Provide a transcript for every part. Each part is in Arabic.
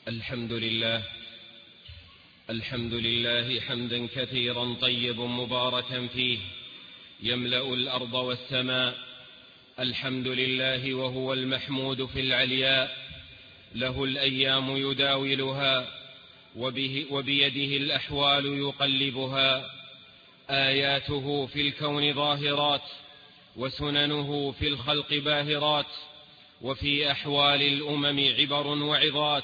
الحمد لله حمدا كثيرا طيبا مباركا فيه يملأ الأرض والسماء. الحمد لله وهو المحمود في العلياء، له الأيام يداولها وبيده الأحوال يقلبها. آياته في الكون ظاهرات وسننه في الخلق باهرات، وفي أحوال الأمم عبر وعظات.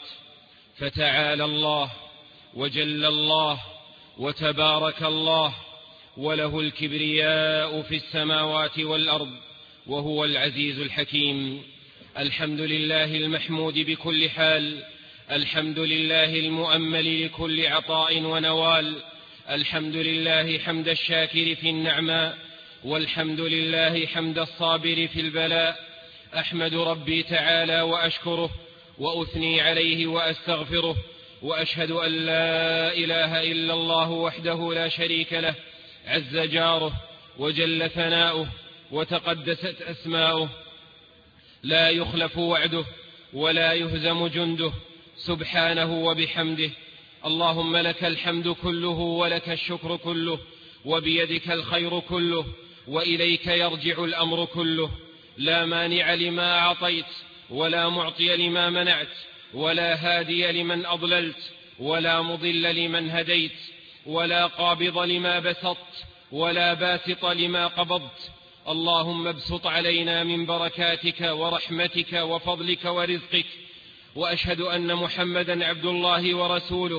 فتعالى الله وجل الله وتبارك الله، وله الكبرياء في السماوات والأرض، وهو العزيز الحكيم. الحمد لله المحمود بكل حال، الحمد لله المؤمل لكل عطاء ونوال. الحمد لله حمد الشاكر في النعماء، والحمد لله حمد الصابر في البلاء. أحمد ربي تعالى وأشكره، وأثني عليه وأستغفره، وأشهد أن لا إله إلا الله وحده لا شريك له، عز جاره وجل ثناؤه وتقدست أسماؤه، لا يخلف وعده ولا يهزم جنده، سبحانه وبحمده. اللهم لك الحمد كله ولك الشكر كله، وبيدك الخير كله، وإليك يرجع الأمر كله. لا مانع لما أعطيت، ولا معطي لما منعت، ولا هادي لمن أضللت، ولا مضل لمن هديت، ولا قابض لما بسطت، ولا باسط لما قبضت. اللهم ابسط علينا من بركاتك ورحمتك وفضلك ورزقك. وأشهد أن محمدا عبد الله ورسوله،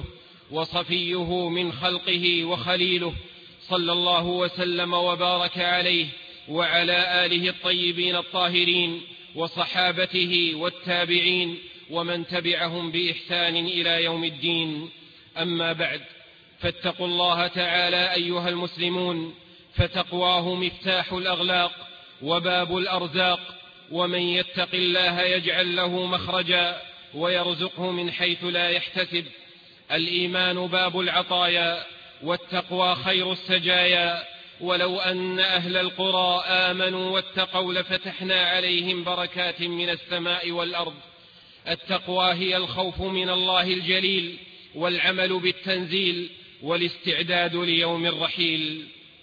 وصفيه من خلقه وخليله، صلى الله وسلم وبارك عليه وعلى آله الطيبين الطاهرين، وصحابته والتابعين، ومن تبعهم بإحسان إلى يوم الدين. أما بعد، فاتقوا الله تعالى أيها المسلمون، فتقواه مفتاح الأغلاق وباب الأرزاق. ومن يتق الله يجعل له مخرجا ويرزقه من حيث لا يحتسب. الإيمان باب العطايا، والتقوى خير السجايا. ولو أن أهل القرى آمنوا واتقوا لفتحنا عليهم بركات من السماء والأرض. التقوى هي الخوف من الله الجليل، والعمل بالتنزيل، والاستعداد ليوم الرحيل.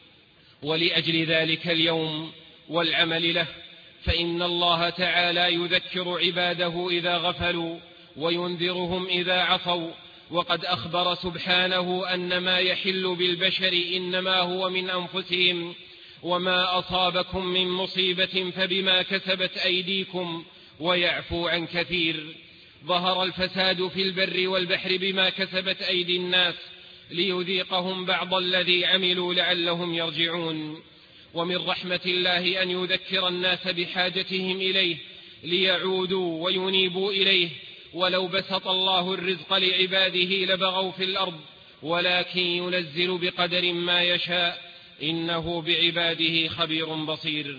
ولأجل ذلك اليوم والعمل له، فإن الله تعالى يذكر عباده إذا غفلوا، وينذرهم إذا عصوا. وقد أخبر سبحانه أن ما يحل بالبشر إنما هو من أنفسهم، وما أصابكم من مصيبة فبما كسبت أيديكم، ويعفو عن كثير. ظهر الفساد في البر والبحر بما كسبت أيدي الناس، ليذيقهم بعض الذي عملوا لعلهم يرجعون. ومن رحمة الله أن يذكر الناس بحاجتهم إليه ليعودوا وينيبوا إليه. ولو بسط الله الرزق لعباده لبغوا في الأرض، ولكن ينزل بقدر ما يشاء، إنه بعباده خبير بصير.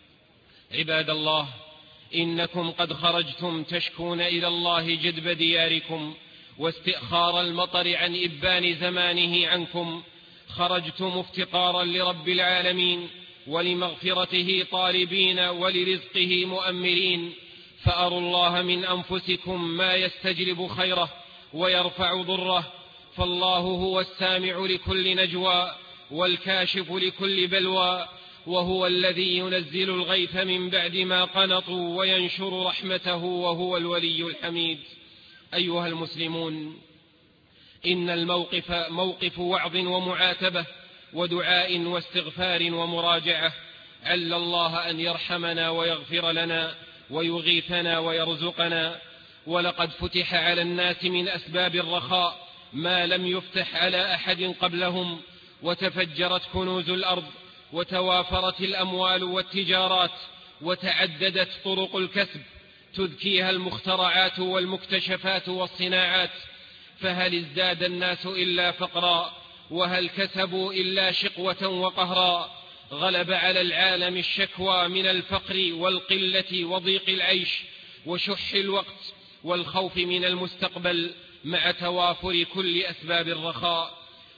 عباد الله، إنكم قد خرجتم تشكون إلى الله جدب دياركم، واستئخار المطر عن إبان زمانه عنكم. خرجتم افتقارا لرب العالمين ولمغفرته طالبين، ولرزقه مؤملين. فأروا الله من أنفسكم ما يستجلب خيره ويرفع ضره. فالله هو السامع لكل نجوى، والكاشف لكل بلوى، وهو الذي ينزل الغيث من بعد ما قنطوا، وينشر رحمته، وهو الولي الحميد. أيها المسلمون، إن الموقف موقف وعظ ومعاتبة ودعاء واستغفار ومراجعة. عل الله أن يرحمنا ويغفر لنا ويغيثنا ويرزقنا. ولقد فتح على الناس من أسباب الرخاء ما لم يفتح على أحد قبلهم، وتفجرت كنوز الأرض، وتوافرت الأموال والتجارات، وتعددت طرق الكسب تذكيها المخترعات والمكتشفات والصناعات. فهل ازداد الناس إلا فقرا؟ وهل كسبوا إلا شقوة وقهرا؟ غلب على العالم الشكوى من الفقر والقلة وضيق العيش وشح الوقت والخوف من المستقبل، مع توافر كل أسباب الرخاء.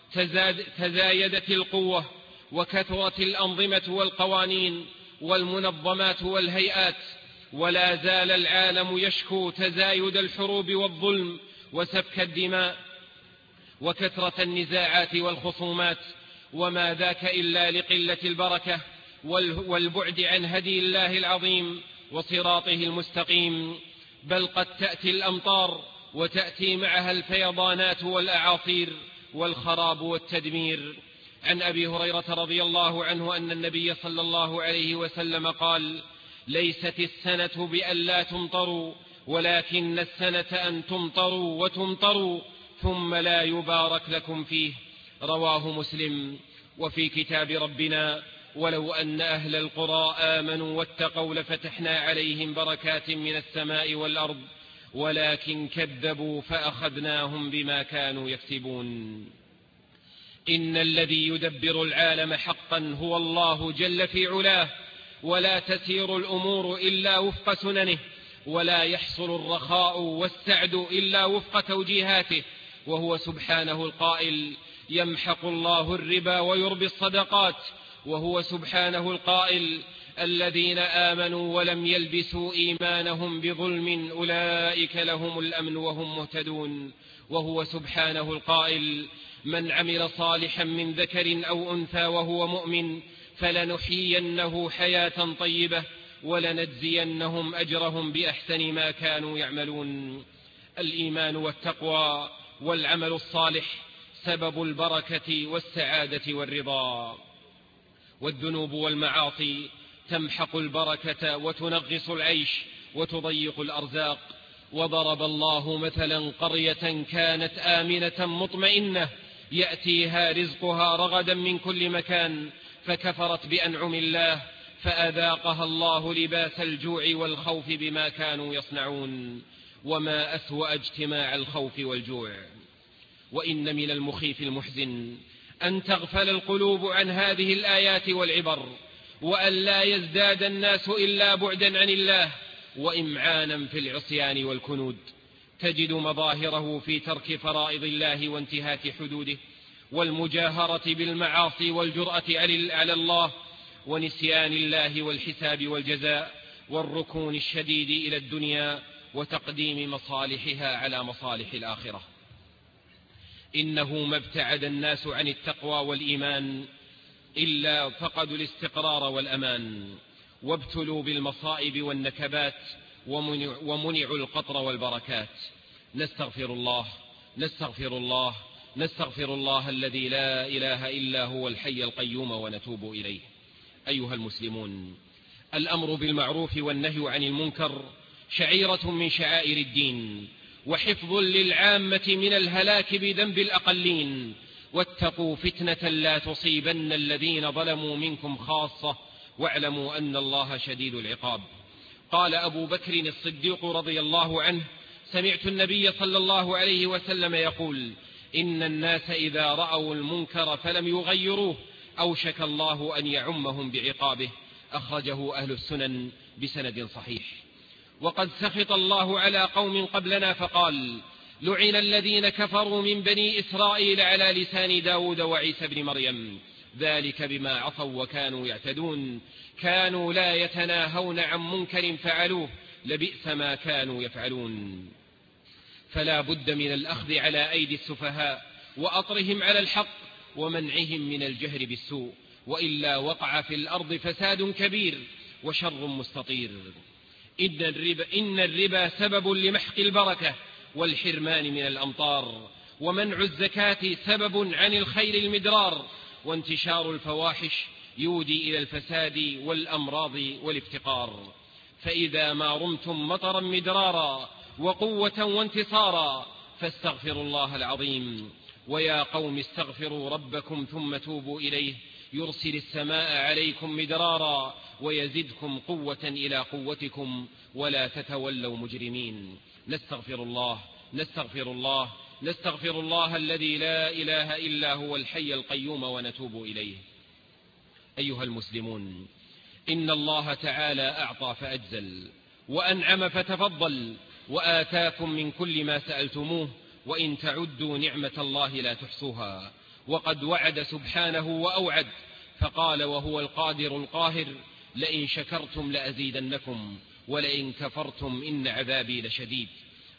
تزايدت القوة، وكثرت الأنظمة والقوانين والمنظمات والهيئات، ولا زال العالم يشكو تزايد الحروب والظلم وسفك الدماء وكثرة النزاعات والخصومات، وما ذاك إلا لقلة البركة والبعد عن هدي الله العظيم وصراطه المستقيم. بل قد تأتي الأمطار وتأتي معها الفيضانات والأعاصير والخراب والتدمير. عن أبي هريرة رضي الله عنه أن النبي صلى الله عليه وسلم قال: ليست السنة بأن لا تمطروا، ولكن السنة أن تمطروا وتمطروا ثم لا يبارك لكم فيه. رواه مسلم. وفي كتاب ربنا: ولو أن أهل القرى آمنوا واتقوا لفتحنا عليهم بركات من السماء والأرض ولكن كذبوا فأخذناهم بما كانوا يكسبون. إن الذي يدبر العالم حقا هو الله جل في علاه، ولا تسير الأمور إلا وفق سننه، ولا يحصل الرخاء والسعد إلا وفق توجيهاته. وهو سبحانه القائل: يمحق الله الربا ويربي الصدقات. وهو سبحانه القائل: الذين آمنوا ولم يلبسوا إيمانهم بظلم أولئك لهم الأمن وهم مهتدون. وهو سبحانه القائل: من عمل صالحا من ذكر أو أنثى وهو مؤمن فلنحيينه حياة طيبة ولنجزينهم أجرهم بأحسن ما كانوا يعملون. الإيمان والتقوى والعمل الصالح سبب البركة والسعادة والرضا. والذنوب والمعاصي تمحق البركة وتنغص العيش وتضيق الأرزاق. وضرب الله مثلا قرية كانت آمنة مطمئنة يأتيها رزقها رغدا من كل مكان فكفرت بأنعم الله فأذاقها الله لباس الجوع والخوف بما كانوا يصنعون. وما أسوأ اجتماع الخوف والجوع. وإن من المخيف المحزن أن تغفل القلوب عن هذه الآيات والعبر، وأن لا يزداد الناس إلا بعدا عن الله وإمعانا في العصيان والكنود. تجد مظاهره في ترك فرائض الله وانتهاك حدوده، والمجاهرة بالمعاصي والجرأة على الله، ونسيان الله والحساب والجزاء، والركون الشديد إلى الدنيا وتقديم مصالحها على مصالح الآخرة. إنه ما ابتعد الناس عن التقوى والإيمان إلا فقدوا الاستقرار والأمان، وابتلوا بالمصائب والنكبات، ومنعوا القطر والبركات. نستغفر الله نستغفر الله نستغفر الله الذي لا إله إلا هو الحي القيوم ونتوب إليه. أيها المسلمون، الأمر بالمعروف والنهي عن المنكر شعيرة من شعائر الدين، وحفظ للعامة من الهلاك بذنب الأقلين. واتقوا فتنة لا تصيبن الذين ظلموا منكم خاصة واعلموا أن الله شديد العقاب. قال أبو بكر الصديق رضي الله عنه: سمعت النبي صلى الله عليه وسلم يقول: إن الناس إذا رأوا المنكر فلم يغيروه أوشك الله أن يعمهم بعقابه. أخرجه أهل السنن بسند صحيح. وقد سخط الله على قوم قبلنا فقال: لعن الذين كفروا من بني إسرائيل على لسان داود وعيسى بن مريم، ذلك بما عصوا وكانوا يعتدون، كانوا لا يتناهون عن منكر فعلوه، لبئس ما كانوا يفعلون. فلا بد من الأخذ على أيدي السفهاء وأطرهم على الحق ومنعهم من الجهر بالسوء، وإلا وقع في الأرض فساد كبير وشر مستطير. إن الربا سبب لمحق البركة والحرمان من الأمطار، ومنع الزكاة سبب عن الخير المدرار، وانتشار الفواحش يودي إلى الفساد والأمراض والافتقار. فإذا ما رمتم مطرا مدرارا وقوة وانتصارا فاستغفروا الله العظيم. ويا قوم استغفروا ربكم ثم توبوا إليه يرسل السماء عليكم مدرارا ويزدكم قوة إلى قوتكم ولا تتولوا مجرمين. نستغفر الله نستغفر الله نستغفر الله الذي لا إله إلا هو الحي القيوم ونتوب إليه. أيها المسلمون، إن الله تعالى أعطى فأجزل، وأنعم فتفضل، وآتاكم من كل ما سألتموه، وإن تعدوا نعمة الله لا تحصوها. وقد وعد سبحانه وأوعد فقال وهو القادر القاهر: لئن شكرتم لأزيدنكم ولئن كفرتم إن عذابي لشديد.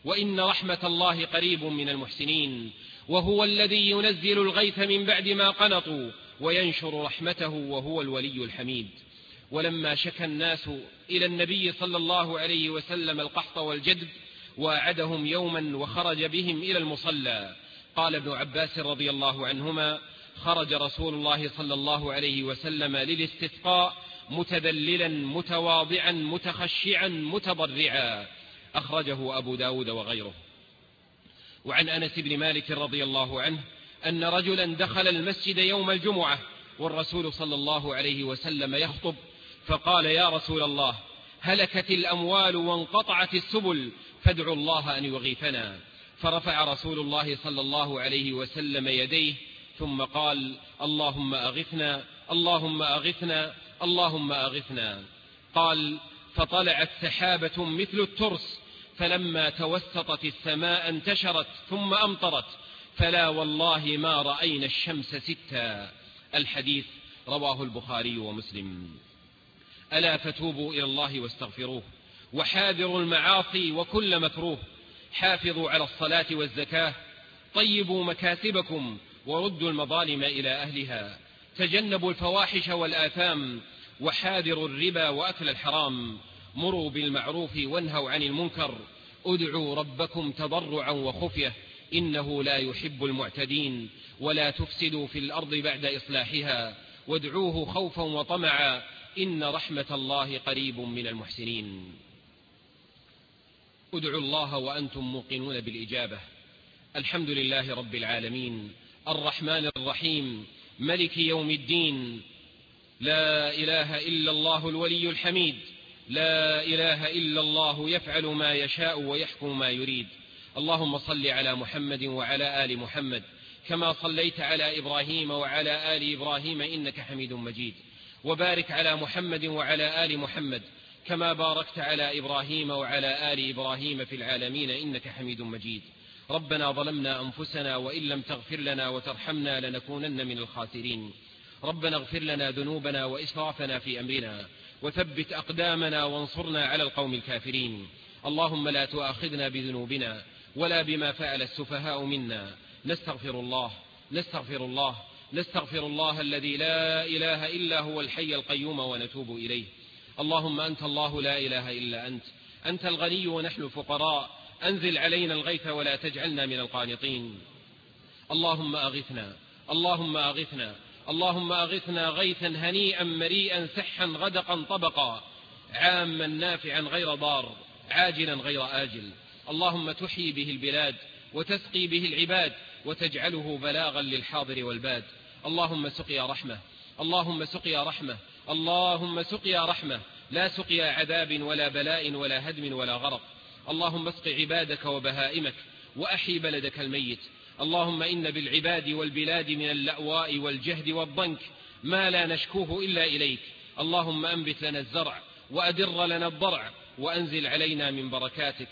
وإن رحمة الله قريب من المحسنين، وهو الذي ينزل الغيث من بعد ما قنطوا وينشر رحمته وهو الولي الحميد. ولما شكى الناس إلى النبي صلى الله عليه وسلم القحط والجدب وأعدهم يوما وخرج بهم إلى المصلى، قال ابن عباس رضي الله عنهما: خرج رسول الله صلى الله عليه وسلم للاستسقاء متذللا متواضعا متخشعا متضرعا، أخرجه أبو داود وغيره. وعن أنس بن مالك رضي الله عنه أن رجلا دخل المسجد يوم الجمعة والرسول صلى الله عليه وسلم يخطب، فقال: يا رسول الله، هلكت الأموال وانقطعت السبل، فادعوا الله أن يغيثنا. فرفع رسول الله صلى الله عليه وسلم يديه ثم قال: اللهم أغثنا، اللهم أغثنا، اللهم أغثنا. قال: فطلعت سحابة مثل الترس، فلما توسطت السماء انتشرت ثم أمطرت، فلا والله ما رأينا الشمس ستا. الحديث رواه البخاري ومسلم. ألا فتوبوا إلى الله واستغفروه، وحاذروا المعاصي وكل مكروه، حافظوا على الصلاة والزكاة، طيبوا مكاسبكم، وردوا المظالم إلى أهلها، تجنبوا الفواحش والآثام، وحاذروا الربا وأكل الحرام، مروا بالمعروف وانهوا عن المنكر، ادعوا ربكم تضرعا وخفية، إنه لا يحب المعتدين، ولا تفسدوا في الأرض بعد إصلاحها، وادعوه خوفا وطمعا، إن رحمة الله قريب من المحسنين. ادعوا الله وأنتم موقنون بالإجابة. الحمد لله رب العالمين، الرحمن الرحيم، ملك يوم الدين، لا إله إلا الله الولي الحميد، لا إله إلا الله يفعل ما يشاء ويحكم ما يريد. اللهم صل على محمد وعلى آل محمد كما صليت على إبراهيم وعلى آل إبراهيم إنك حميد مجيد، وبارك على محمد وعلى آل محمد كما باركت على إبراهيم وعلى آل إبراهيم في العالمين إنك حميد مجيد. ربنا ظلمنا أنفسنا وإن لم تغفر لنا وترحمنا لنكونن من الخاسرين. ربنا اغفر لنا ذنوبنا وإسرافنا في أمرنا، وثبت أقدامنا وانصرنا على القوم الكافرين. اللهم لا تؤاخذنا بذنوبنا ولا بما فعل السفهاء منا. نستغفر الله، نستغفر الله، نستغفر الله الذي لا إله إلا هو الحي القيوم، ونتوب إليه. اللهم أنت الله لا إله إلا أنت، أنت الغني ونحن الفقراء، أنزل علينا الغيث ولا تجعلنا من القانطين. اللهم أغثنا، اللهم أغثنا، اللهم أغثنا غيثا هنيئا مريئا سحا غدقا طبقا، عاما نافعا غير ضار، عاجلا غير آجل. اللهم تحيي به البلاد وتسقي به العباد، وتجعله بلاغا للحاضر والباد. اللهم سقيا رحمة، اللهم سقيا رحمة، اللهم سقيا رحمة، لا سقيا عذاب ولا بلاء ولا هدم ولا غرق. اللهم اسق عبادك وبهائمك، وأحي بلدك الميت. اللهم إن بالعباد والبلاد من اللأواء والجهد والضنك ما لا نشكوه إلا إليك. اللهم أنبت لنا الزرع وأدر لنا الضرع، وأنزل علينا من بركاتك.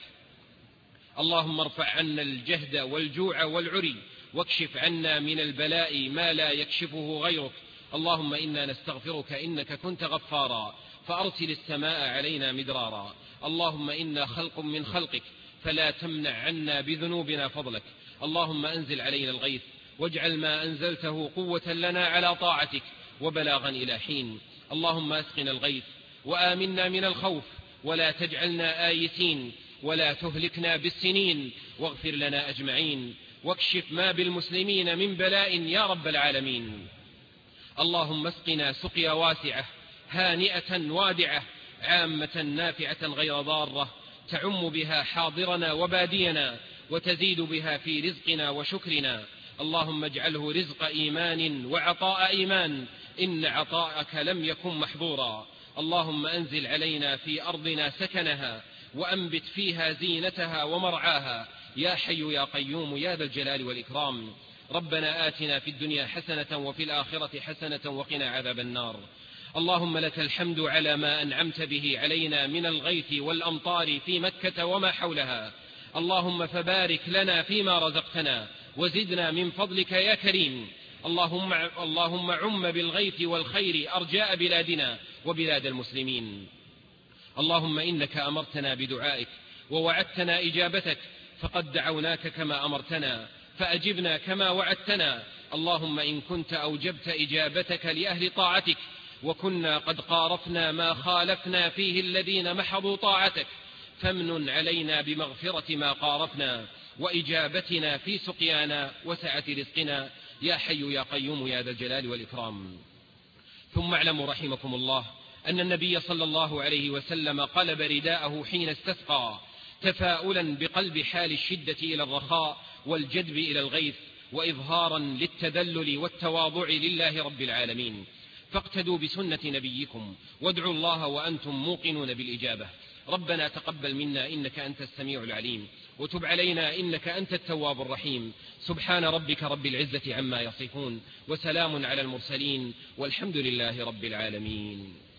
اللهم ارفع عنا الجهد والجوع والعري، واكشف عنا من البلاء ما لا يكشفه غيرك. اللهم إنا نستغفرك إنك كنت غفارا، فأرسل السماء علينا مدرارا. اللهم إنا خلق من خلقك، فلا تمنع عنا بذنوبنا فضلك. اللهم أنزل علينا الغيث، واجعل ما أنزلته قوة لنا على طاعتك وبلاغا إلى حين. اللهم أسقنا الغيث وآمنا من الخوف، ولا تجعلنا آيسين، ولا تهلكنا بالسنين، واغفر لنا أجمعين، واكشف ما بالمسلمين من بلاء يا رب العالمين. اللهم اسقنا سقيا واسعة هانئة وادعة، عامة نافعة غير ضارة، تعم بها حاضرنا وبادينا، وتزيد بها في رزقنا وشكرنا. اللهم اجعله رزق إيمان وعطاء إيمان، إن عطاءك لم يكن محظورا. اللهم أنزل علينا في أرضنا سكنها، وأنبت فيها زينتها ومرعاها، يا حي يا قيوم يا ذا الجلال والإكرام. ربنا آتنا في الدنيا حسنة وفي الآخرة حسنة وقنا عذاب النار. اللهم لك الحمد على ما أنعمت به علينا من الغيث والأمطار في مكة وما حولها. اللهم فبارك لنا فيما رزقتنا، وزدنا من فضلك يا كريم. اللهم عم بالغيث والخير أرجاء بلادنا وبلاد المسلمين. اللهم إنك أمرتنا بدعائك ووعدتنا إجابتك، فقد دعوناك كما أمرتنا فأجبنا كما وعدتنا. اللهم إن كنت أوجبت إجابتك لأهل طاعتك وكنا قد قارفنا ما خالفنا فيه الذين محضوا طاعتك، فامنن علينا بمغفرة ما قارفنا وإجابتنا في سقيانا وسعة رزقنا يا حي يا قيوم يا ذا الجلال والإكرام. ثم اعلموا رحمكم الله أن النبي صلى الله عليه وسلم قلب رداءه حين استسقى تفاؤلا بقلب حال الشدة إلى الرخاء والجدب إلى الغيث، وإظهارا للتذلل والتواضع لله رب العالمين. فاقتدوا بسنة نبيكم وادعوا الله وأنتم موقنون بالإجابة. ربنا تقبل منا إنك أنت السميع العليم، وتب علينا إنك أنت التواب الرحيم. سبحان ربك رب العزة عما يصفون، وسلام على المرسلين، والحمد لله رب العالمين.